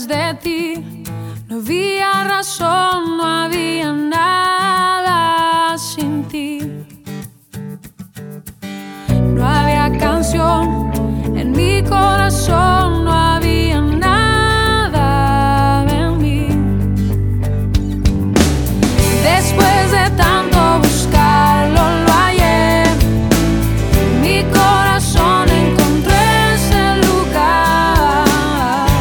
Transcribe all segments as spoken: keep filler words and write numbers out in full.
Antes de ti no había razón, no había nada sin ti. No había canción en mi corazón, no había nada en mí. Después de tanto buscarlo, lo hallé. Mi corazón encontró ese lugar.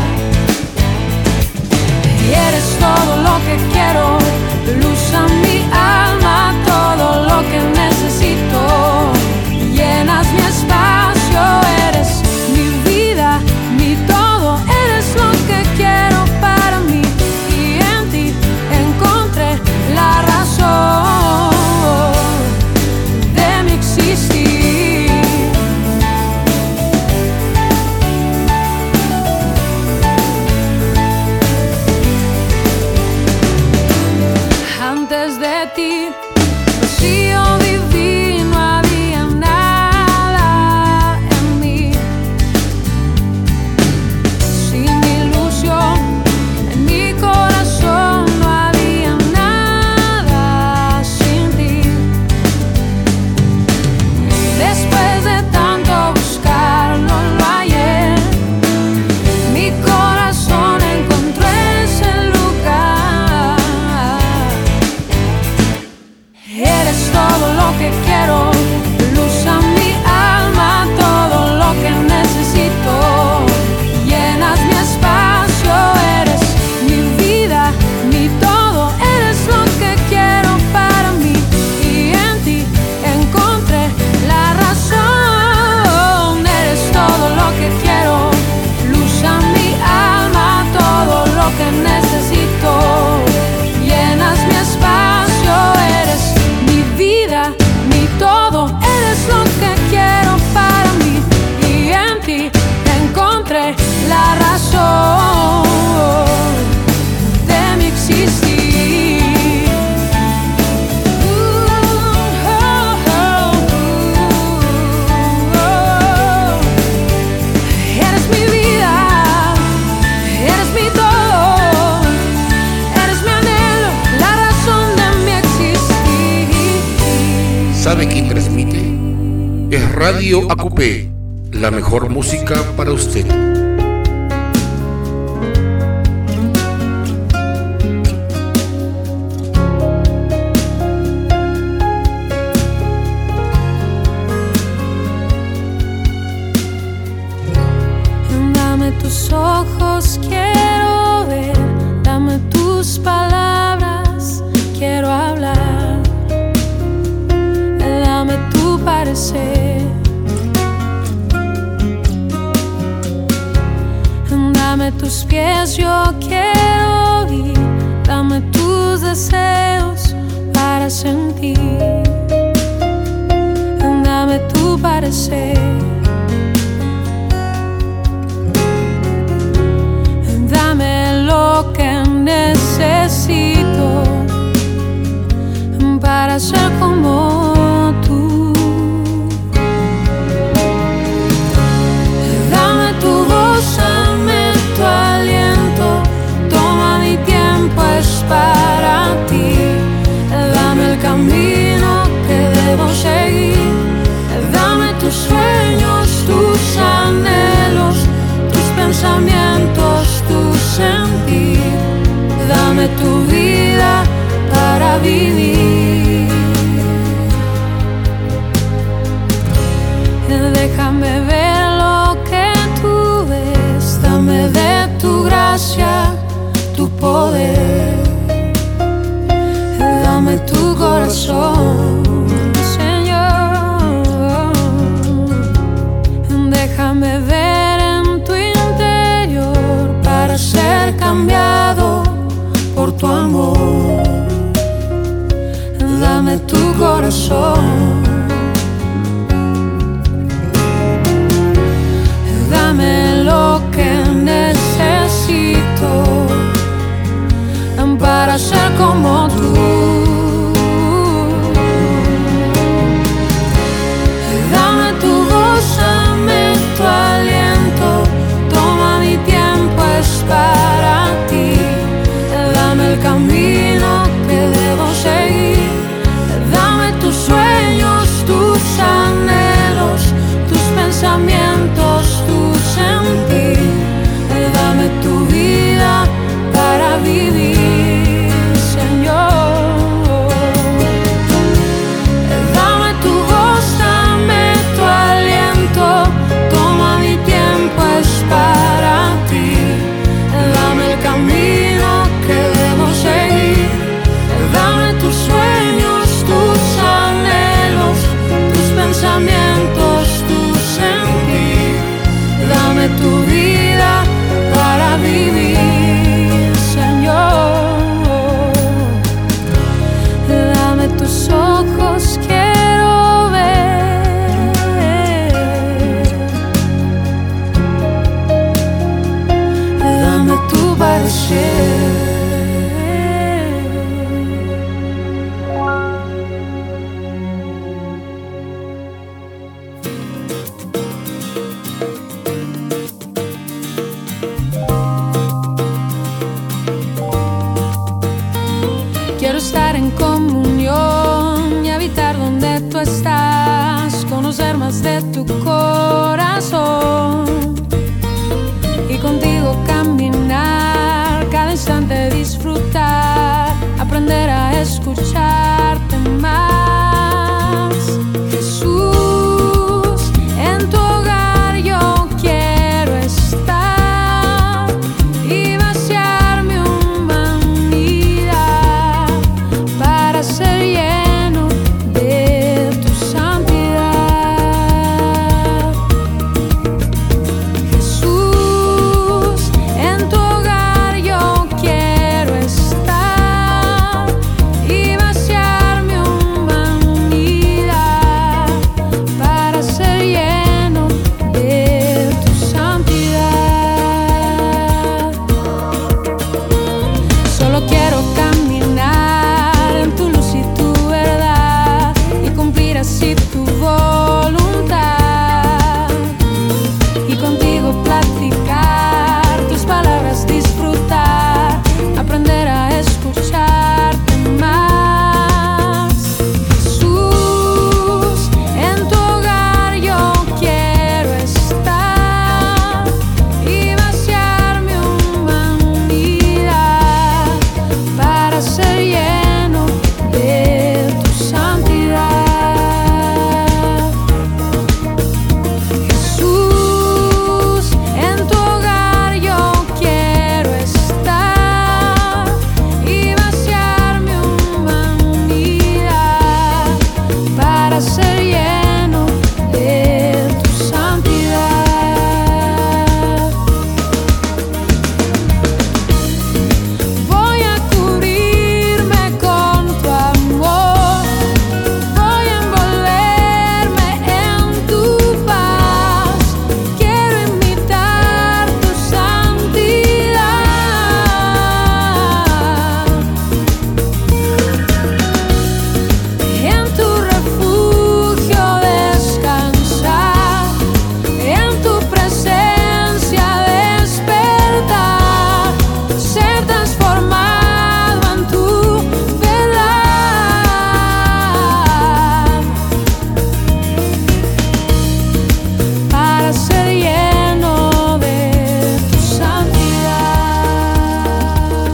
Y eres todo lo que quiero, luz a mi alma, todo lo que necesito. Llenas mi espacio, eres mi vida, mi todo, eres lo que quiero para mí. Y en ti encontré la razón de mi existir. Antes de ti, rocío divino, había nada en mí. Sin ilusión en mi corazón, no había nada sin ti. Después de tanto buscarlo, lo hallé. Mi corazón encontró ese lugar. Eres todo lo que quiero, luz a mi alma, todo lo que necesito. Llenas mi espacio, eres mi vida, mi todo, eres lo que quiero para mí. Y en ti encontré la razón. Eres todo lo que quiero, luz a mi alma, todo lo que necesito. Llenas mi espacio, eres mi vida, mi todo, eres lo que quiero para mí. Y en ti encontré la razón de mi existir. Uh, oh, oh, uh, oh. Eres mi vida, eres mi todo, eres mi anhelo, la razón de mi existir. ¿Sabe quién transmite? Es Radio A Q P, la mejor música para usted. Dame tus ojos, quiero ver, dame tus palabras, quiero hablar. Dame tu parecer, dame tus pies, yo quiero ir, dame tus deseos para sentir. Dame tu parecer, dame lo que necesito para ser como tú. Dame tu voz, dame tu aliento, toma mi tiempo, es para ti. Dame el camino que debo seguir, dame tus sueños, tus anhelos, tus pensamientos, tu sentir. Dame tu vida para vivir. Déjame ver lo que tú ves, dame de tu gracia, tu poder. Dame tu corazón, Señor. Déjame ver en tu interior para ser cambiado por tu amor. tu corazón y contigo caminar, cada instante disfrutar, aprender a escucharte más. Jesús, en tu hogar yo quiero estar y vaciar mi humanidad para ser lleno de tu santidad. Jesús, en tu hogar yo quiero estar y vaciar mi humanidad para ser lleno de tu santidad. Solo quiero caminar en tu luz y tu verdad y cumplir así tu voluntad, y contigo platicar tus palabras, disfrutar, aprender a escucharte más. Jesús, en tu hogar yo quiero estar y vaciar mi humanidad para ser lleno de tu santidad. Jesús, en tu hogar yo quiero estar y vaciar mi humanidad para ser lleno de tu santidad. Voy a cubrirme con tu amor, voy a envolverme en tu paz, quiero imitar tu santidad. En tu refugio descansar, en tu presencia despertar, ser transformado en tu verdad para ser lleno de tu santidad.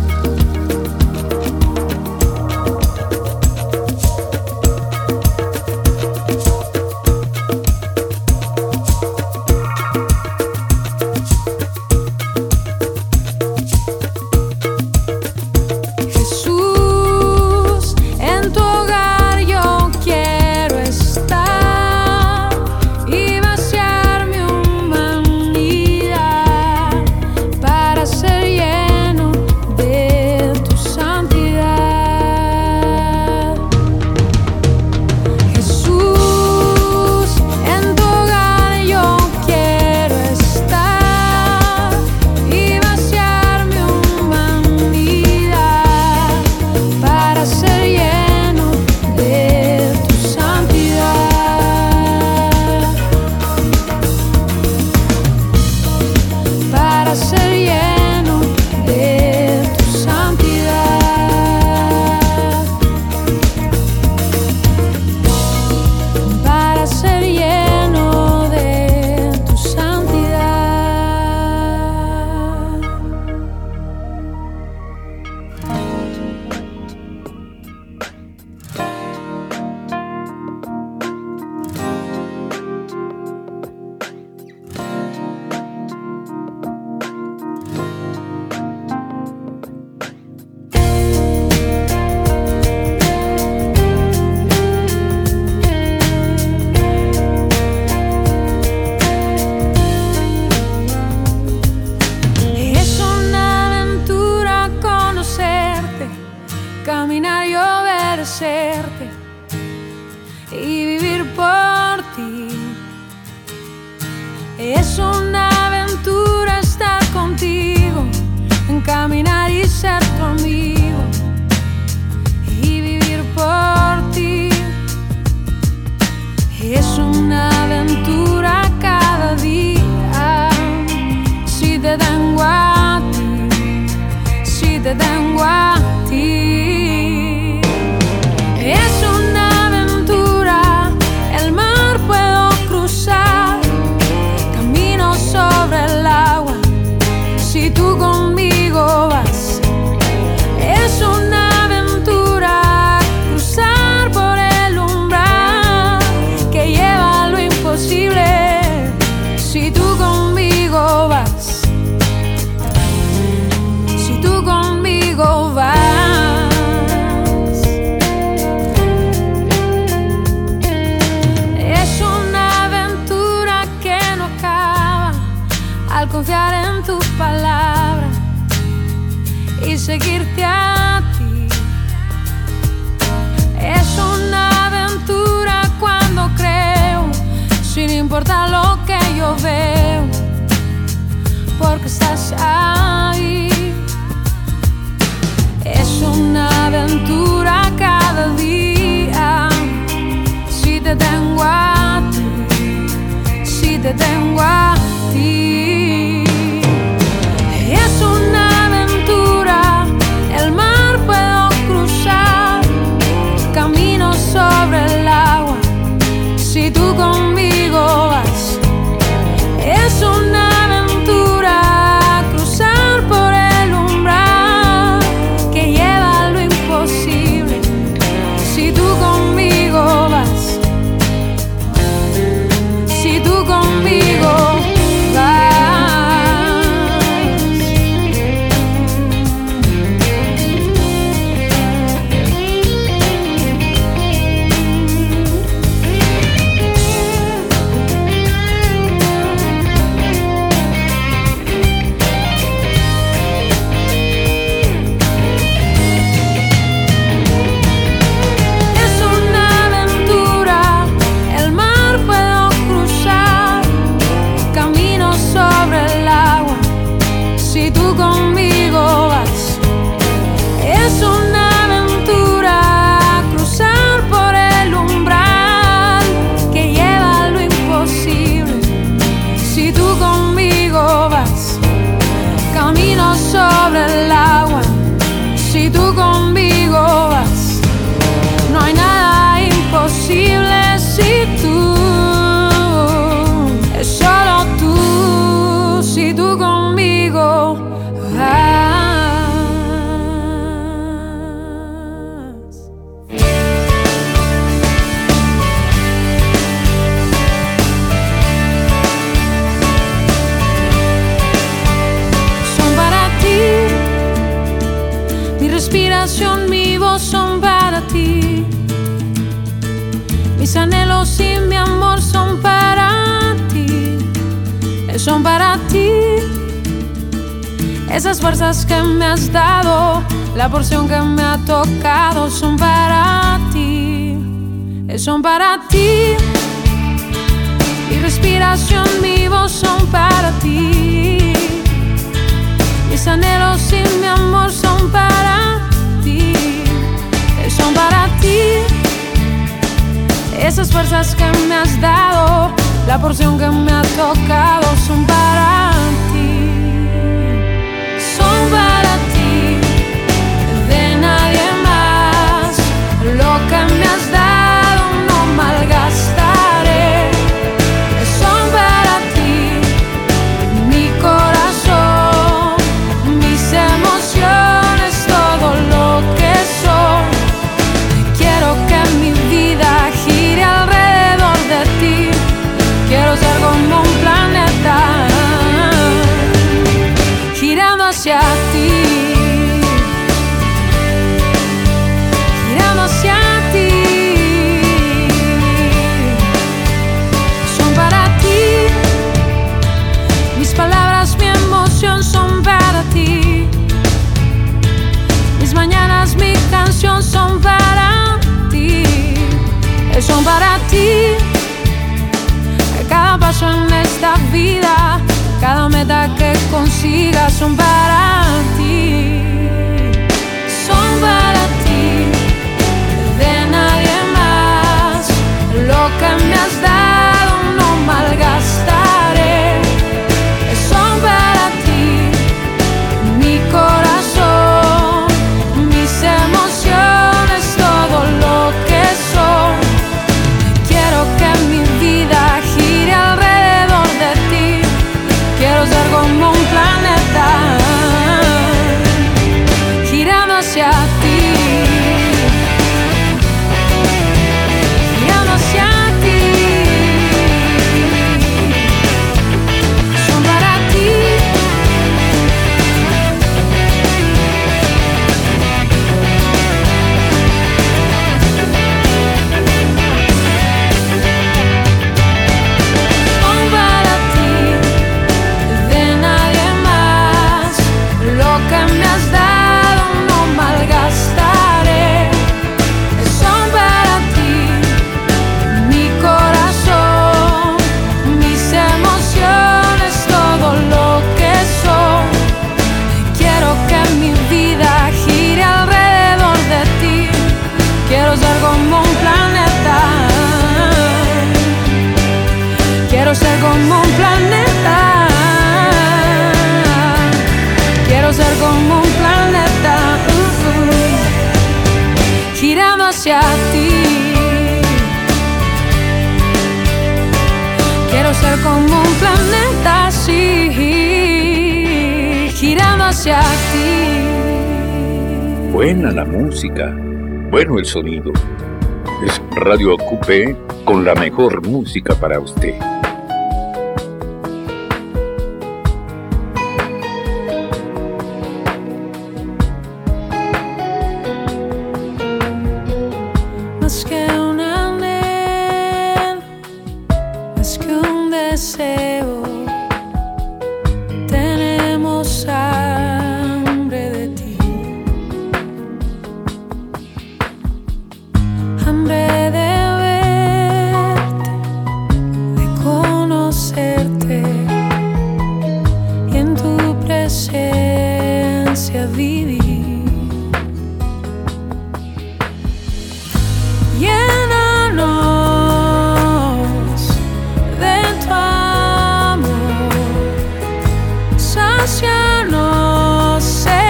Jesús, en tu hogar yo quiero estar y vaciar mi humanidad para ser lleno de tu santidad. Jesús, en tu hogar yo quiero estar y vaciar mi humanidad para ser lleno de tu santidad, para ser lleno de tu santidad, para ser lleno de tu santidad. Es una aventura conocerte, caminar y obedecerte y vivir por ti. Es una aventura estar contigo, caminar y ser tu amigo y vivir por ti. Es una aventura cada día, si te tengo a ti, si te tengo a ti. Es una aventura, el mar puedo cruzar. confiar en tu palabra y seguirte a ti. Es una aventura cuando creo, sin importar lo que yo veo, porque estás ahí. Es una aventura cada día, si te tengo a ti, si te tengo a ti. Es una aventura, el mar puedo cruzar, camino sobre el agua, si tú conmigo vas. Es una aventura, cruzar por el umbral que lleva a lo imposible, si tú conmigo vas. Si tú conmigo vas. Sobre el agua, si tú conmigo vas. No hay nada imposible si tú, es solo tú, si tú conmigo vas. Mi respiración, mi voz son para ti. Mis anhelos y mi amor son para ti. Son para ti. Esas fuerzas que me has dado, la porción que me ha tocado, son para ti. Son para ti. Mi respiración, mi voz son para ti. Mis anhelos y mi amor son para ti, son para ti. Esas fuerzas que me has dado, la porción que me ha tocado, son para ti, son para ti, de nadie más. Lo que me has dado no malgastaré, son para ti, mi corazón, mis emociones, todo lo que soy. Quiero que mi vida gire alrededor de ti. Quiero ser como un planeta girando hacia ti, girando hacia ti. Son para ti, mis palabras, mi emoción son para ti. Mis mañanas, mi canción son para ti, son para ti. Cada paso en esta vida, cada meta que consiga, son para ti, son para ti, de nadie más. Lo que me has dado no malgastaré, son para ti, mi corazón, mis emociones, todo lo que soy. Quiero que mi vida gire alrededor de ti. Quiero ser como un planeta ser como un planeta. Quiero ser como un planeta, uh, uh, girando hacia ti. Quiero ser como un planeta, sí, girando hacia ti. Buena la música, bueno el sonido. Es Radio Acupé con la mejor música para usted. Más que un anhelo, más que un deseo, tenemos hambre de ti, hambre de verte, de conocerte y en tu presencia vivir. Llénanos de tu amor, sácianos,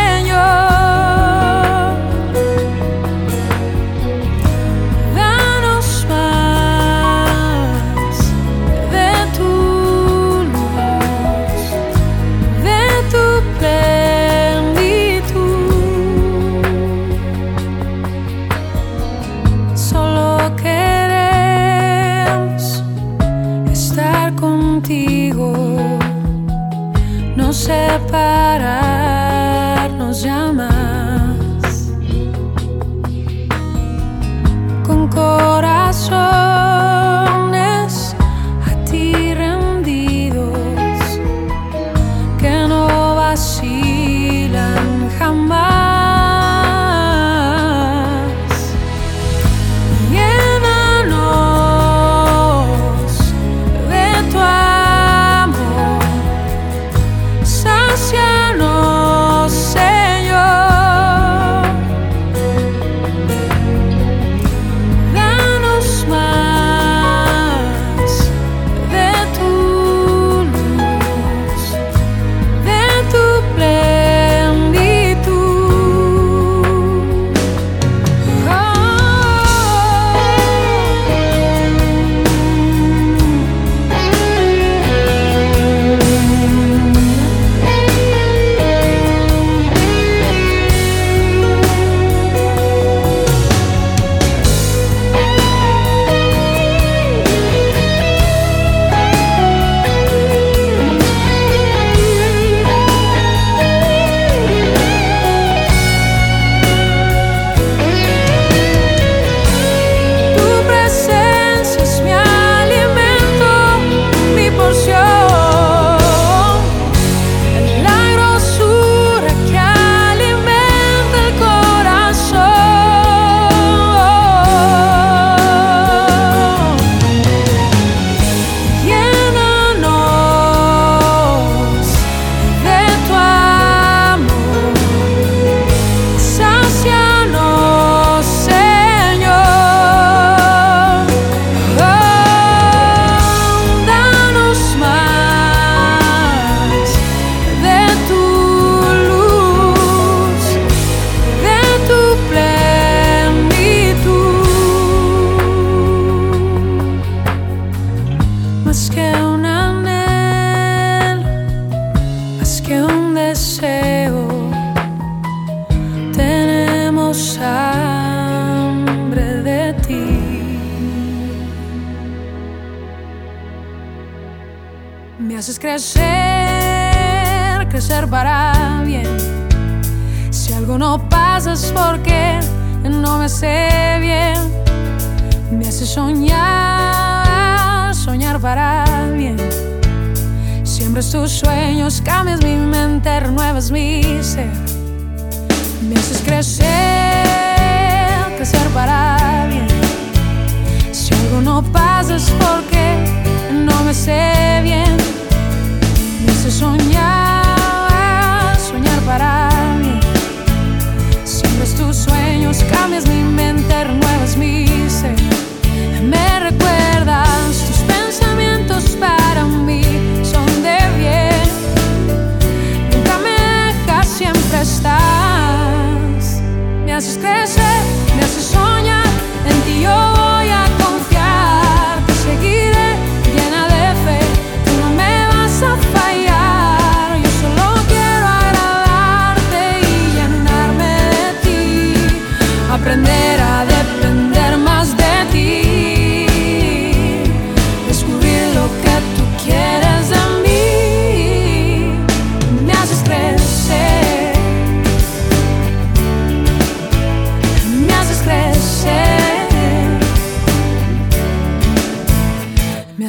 Señor. Danos más de tu luz, de tu plenitud. Solo queremos estar contigo, no separarnos ya más. Con corazones a ti rendidos, que no vacilan jamás. Llénanos de tu amor, sácianos, Señor. Danos más de tu luz, de tu plenitud. Oh. Tu presencia es mi alimento, mi porción, la grosura que alimenta el corazón. Llénanos de tu amor, sácianos, Señor. Oh, danos más de tu luz, de tu plenitud. Más que un anhelo, más que un deseo, tenemos hambre de ti. Me haces crecer, crecer para bien. Si algo no pasa es porque no me sé bien. Me haces soñar, soñar para bien. Siembras tus sueños, cambias mi mente, renuevas mi ser. Me haces crecer, crecer para bien. Si algo no pasa es porque no me sé bien. Me haces soñar, soñar para bien. Siembras tus sueños, cambias mi mente, renuevas mi ser. Me recuerdas tus pensamientos para mí.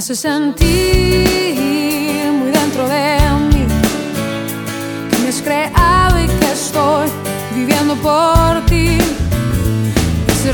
hace sentir muy dentro de mí que me has creado y que estoy viviendo por ti. Me hace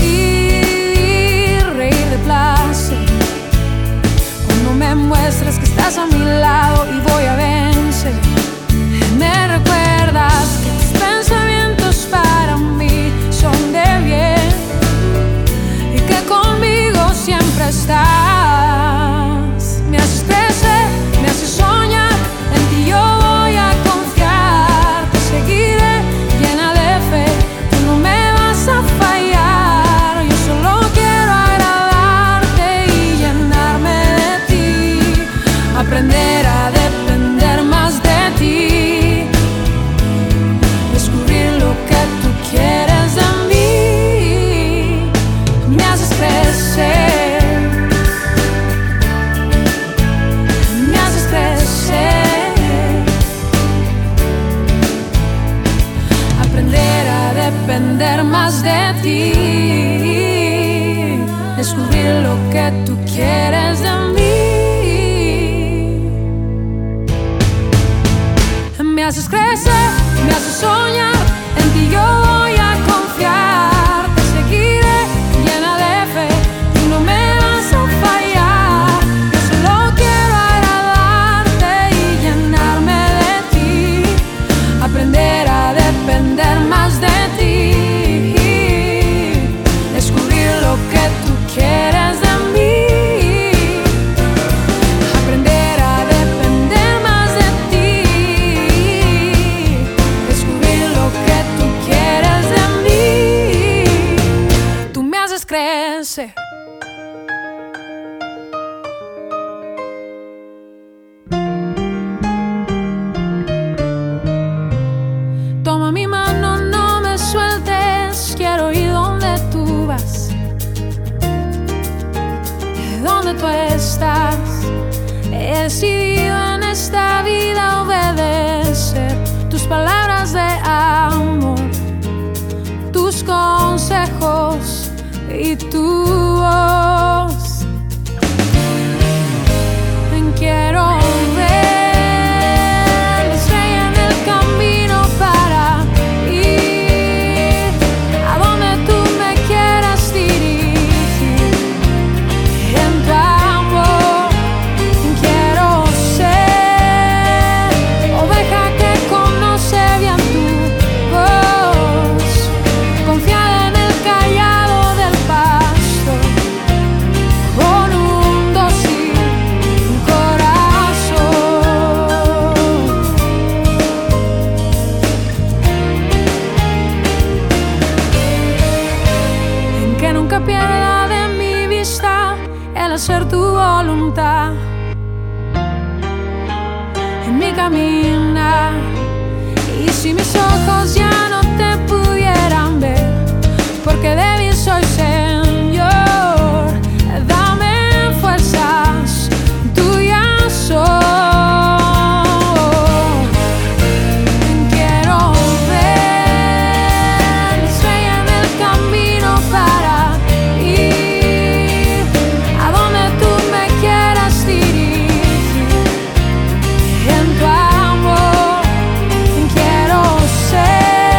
reír, reír de placer cuando me muestras que estás a mi lado y voy a vencer. Me recuerdas que tus pensamientos para mí son de bien y que conmigo siempre estás. Me haces crecer, me haces soñar, en ti yo voy a confiar. Te seguiré llena de fe, tú no me vas a fallar. Yo solo quiero agradarte y llenarme de ti, aprender a depender más de ti, descubrir lo que tú quieres de mí. Me haces crecer, me haces crecer, aprender a depender más de ti, descubrir lo que tú quieres de mí. Me haces crecer, me haces soñar, en ti yo voy a confiar. Te seguiré llena de fe, tú no me vas a fallar. Yo solo quiero agradarte y llenarme de ti, aprender a depender más de ti, descubrir lo que tú quieres de mí, aprender a depender más de ti, descubrir lo que tú quieres de mí. Tú me haces crecer. Toma mi mano, no me sueltes, quiero ir donde tú vas, donde tú estás. He decidido en esta vida obedecer tus palabras de amor, tus consejos y tu voz. Quiero ver la estrella en el camino para ir a donde tú me quieras dirigir. En tu amor quiero ser oveja que conoce bien tu voz, confiada en el callado del pastor, con un dócil corazón. En que nunca pierda de mi vista el hacer tu voluntad en mi caminar. Y si mis ojos ya no te pudieran ver, porque débil soy, Señor, dame fuerzas, tuyas son. Quiero ver la estrella en el camino para ir a donde tú me quieras dirigir. En tu amor quiero ser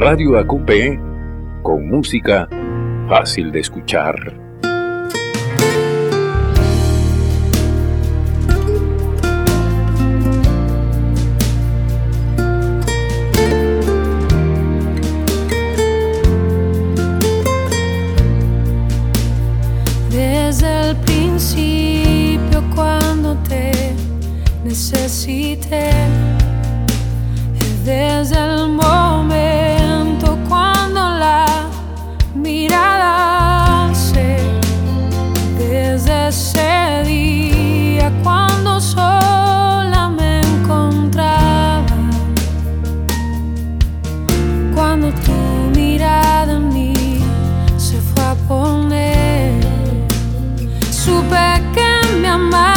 Radio A Q P, con música fácil de escuchar. Desde el principio, cuando te necesité, desde el momento cuando la mirada alcé, desde ese día cuando sola me encontraba, cuando tu mirada en mí se fue a poner, supe que me amabas.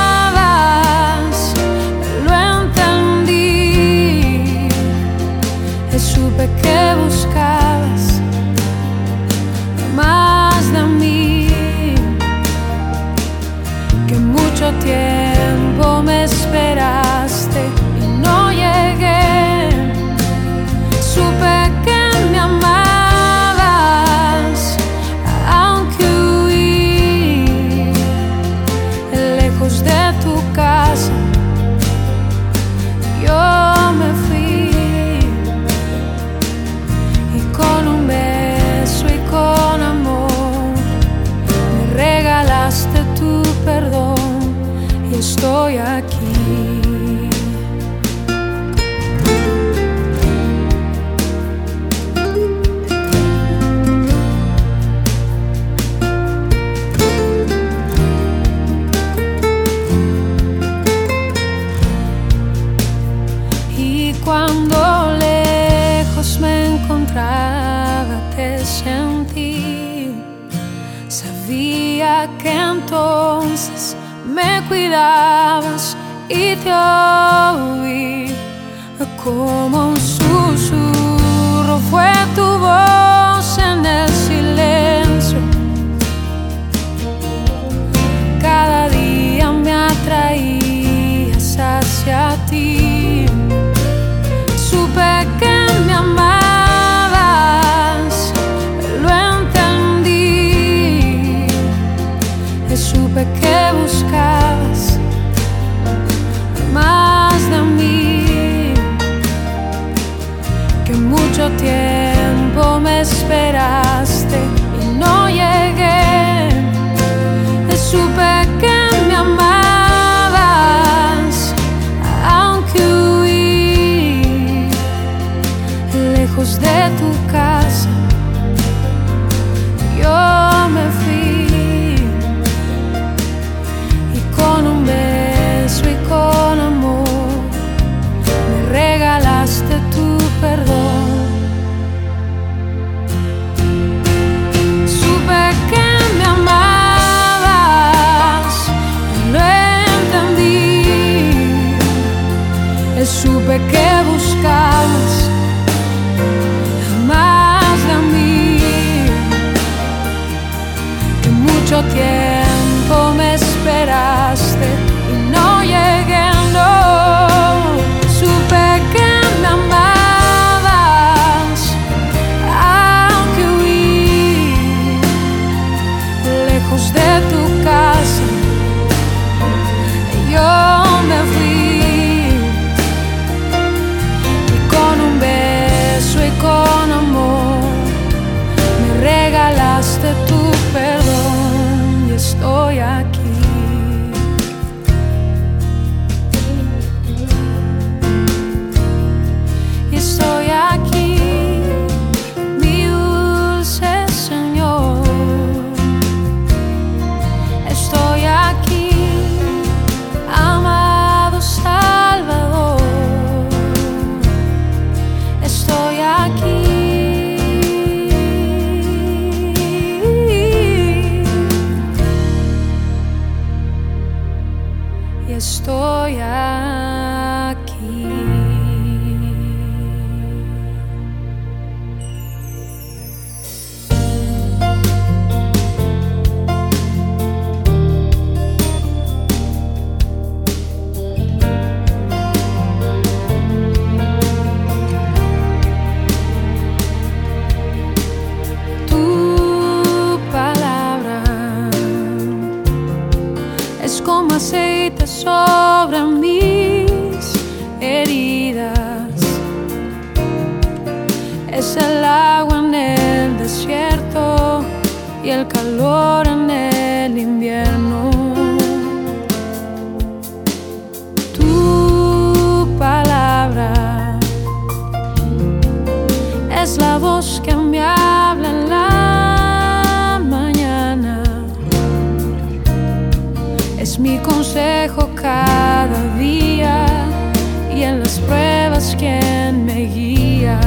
Supe que buscabas más de mí, que mucho tiempo me esperaste y no llegué. Supe que me amabas, aunque huí lejos de tu casa. Yo me fui con un beso y con amor, me regalaste tu perdón y estoy aquí. Y cuando lejos me encontraba, te sentí, sabía que entonces me cuidabas y te oí como un susurro. Fue tu voz en el silencio, cada día me atraías hacia ti. Supe que me amabas, lo entendí. Supe que buscabas más de mí, que mucho tiempo me esperaste y no llegué. Supe que me amabas, aunque huí lejos de tu casa. Yo me fui y con un beso y con amor me regalaste tu perdón. Supe que me amabas, lo entendí. Supe que buscabas más de mí, que mucho tiempo me esperaste y no llegué, no. Supe que me amabas, aunque huí lejos de tu casa. Yo me fui y con un beso y con amor me regalaste tu perdón y estoy aquí. Y estoy aquí, mi dulce Señor. Estoy aquí, amado Salvador. Estoy aquí. Y estoy aquí. es como aceite sobre mis heridas, es el agua en el desierto y el calor en el invierno. Tu palabra es la voz que me habla en la mañana, es mi consejo cada día y en las pruebas quien me guía.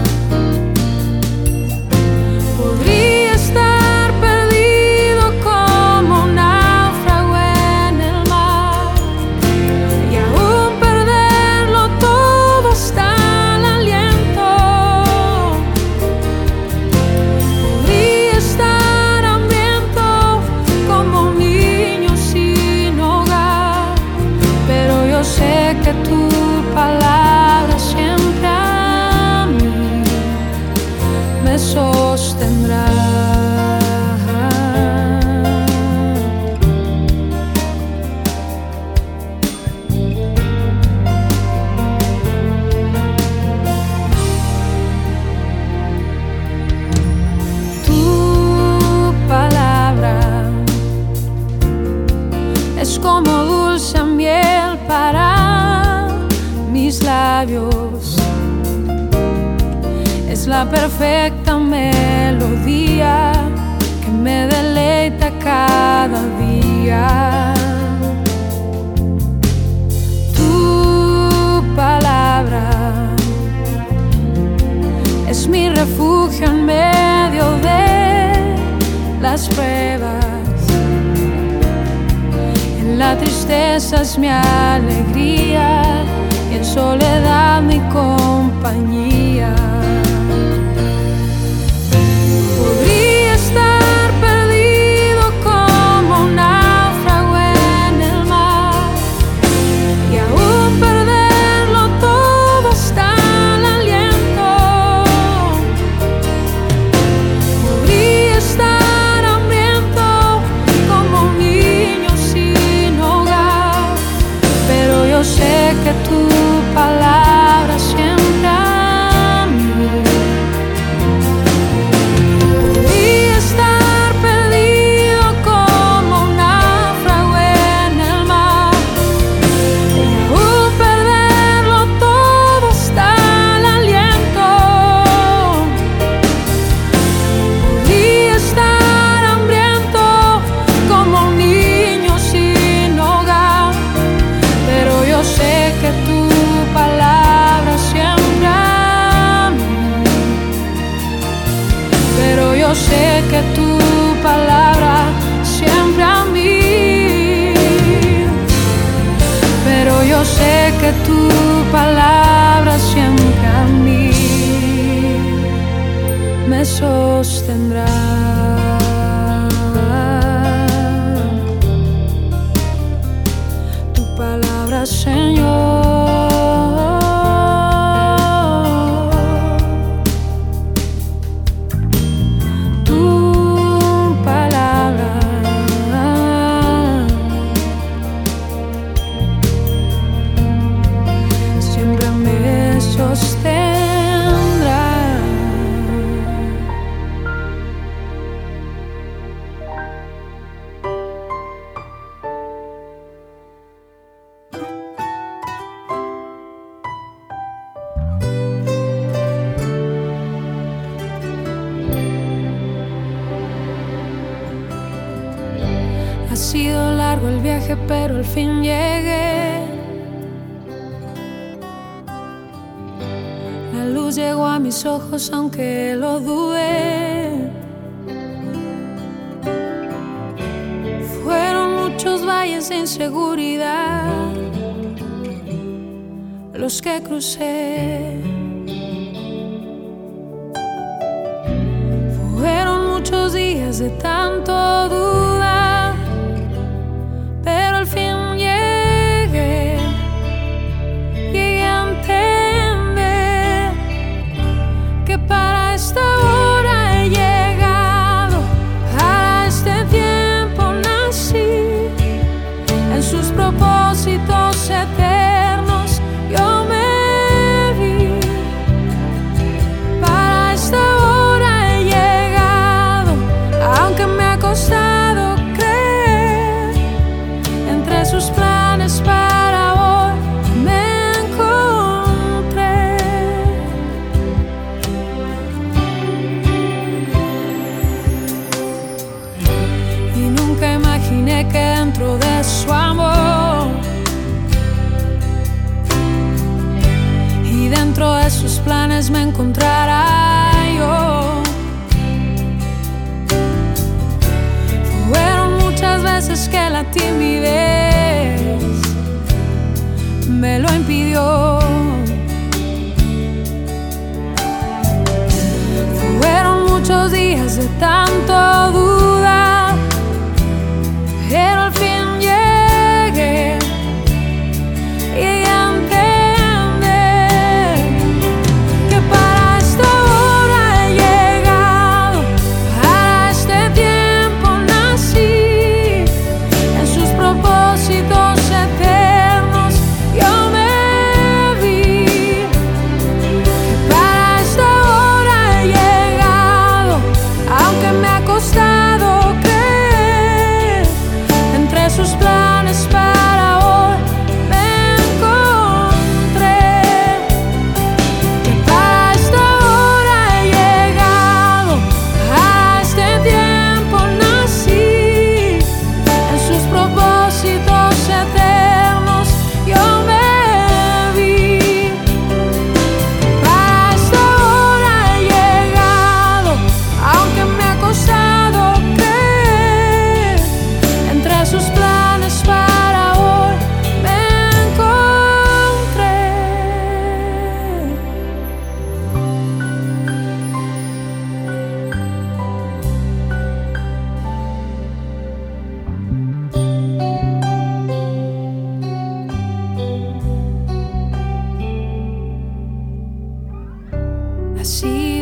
Podría estar perdido como un náufrago en el mar y aún perderlo todo hasta el aliento. Podría estar hambriento como un niño sin hogar, pero yo sé que tu palabra siempre a mí me sostendrá. Tu palabra es como dulce miel para mis labios, es la perfecta melodía que me deleita cada día. Tu palabra es mi refugio en medio de las pruebas, en la tristeza es mi alegría y en soledad mi compañía. Podría estar perdido como un náufrago en el mar y aún perderlo todo hasta el aliento. Podría estar hambriento como un niño sin hogar, pero yo sé que tu palabra siempre a mí. Podría estar perdido como un náufrago en el mar y aún perderlo todo hasta el aliento. Podría estar hambriento como un niño sin hogar, pero yo sé que tu palabra siempre a mí. Pero yo sé que tu palabra siempre a mí. Pero yo sé que tu palabra siempre a mí me sostendrá. Tu palabra, Señor. Tu palabra siempre me sostendrá. Ha sido largo el viaje, pero al fin llegué. La luz llegó a mis ojos, aunque lo dudé. Fueron muchos valles de inseguridad los que crucé. Fueron muchos días de tanto dudar, pero al fin llegué, llegué a entender que para esta hora he llegado, para este tiempo nací sus planes para hoy me encontré. Y nunca imaginé que dentro de su amor y dentro de sus planes me encontrara yo. Fueron muchas veces que la timidez me lo impidió. Fueron muchos días de tanto dudar, pero al fin llegué y entender que para esta hora he llegado, para este tiempo nací, en sus propósitos eternos yo me vi, que para esta hora he llegado, aunque me ha costado creer, entre sus planes para hoy me encontré, que para esta hora he llegado, a este tiempo nací, en sus propósitos eternos yo me vi, para esta hora he llegado, aunque me ha costado creer, entre sus planes para hoy me encontré. Así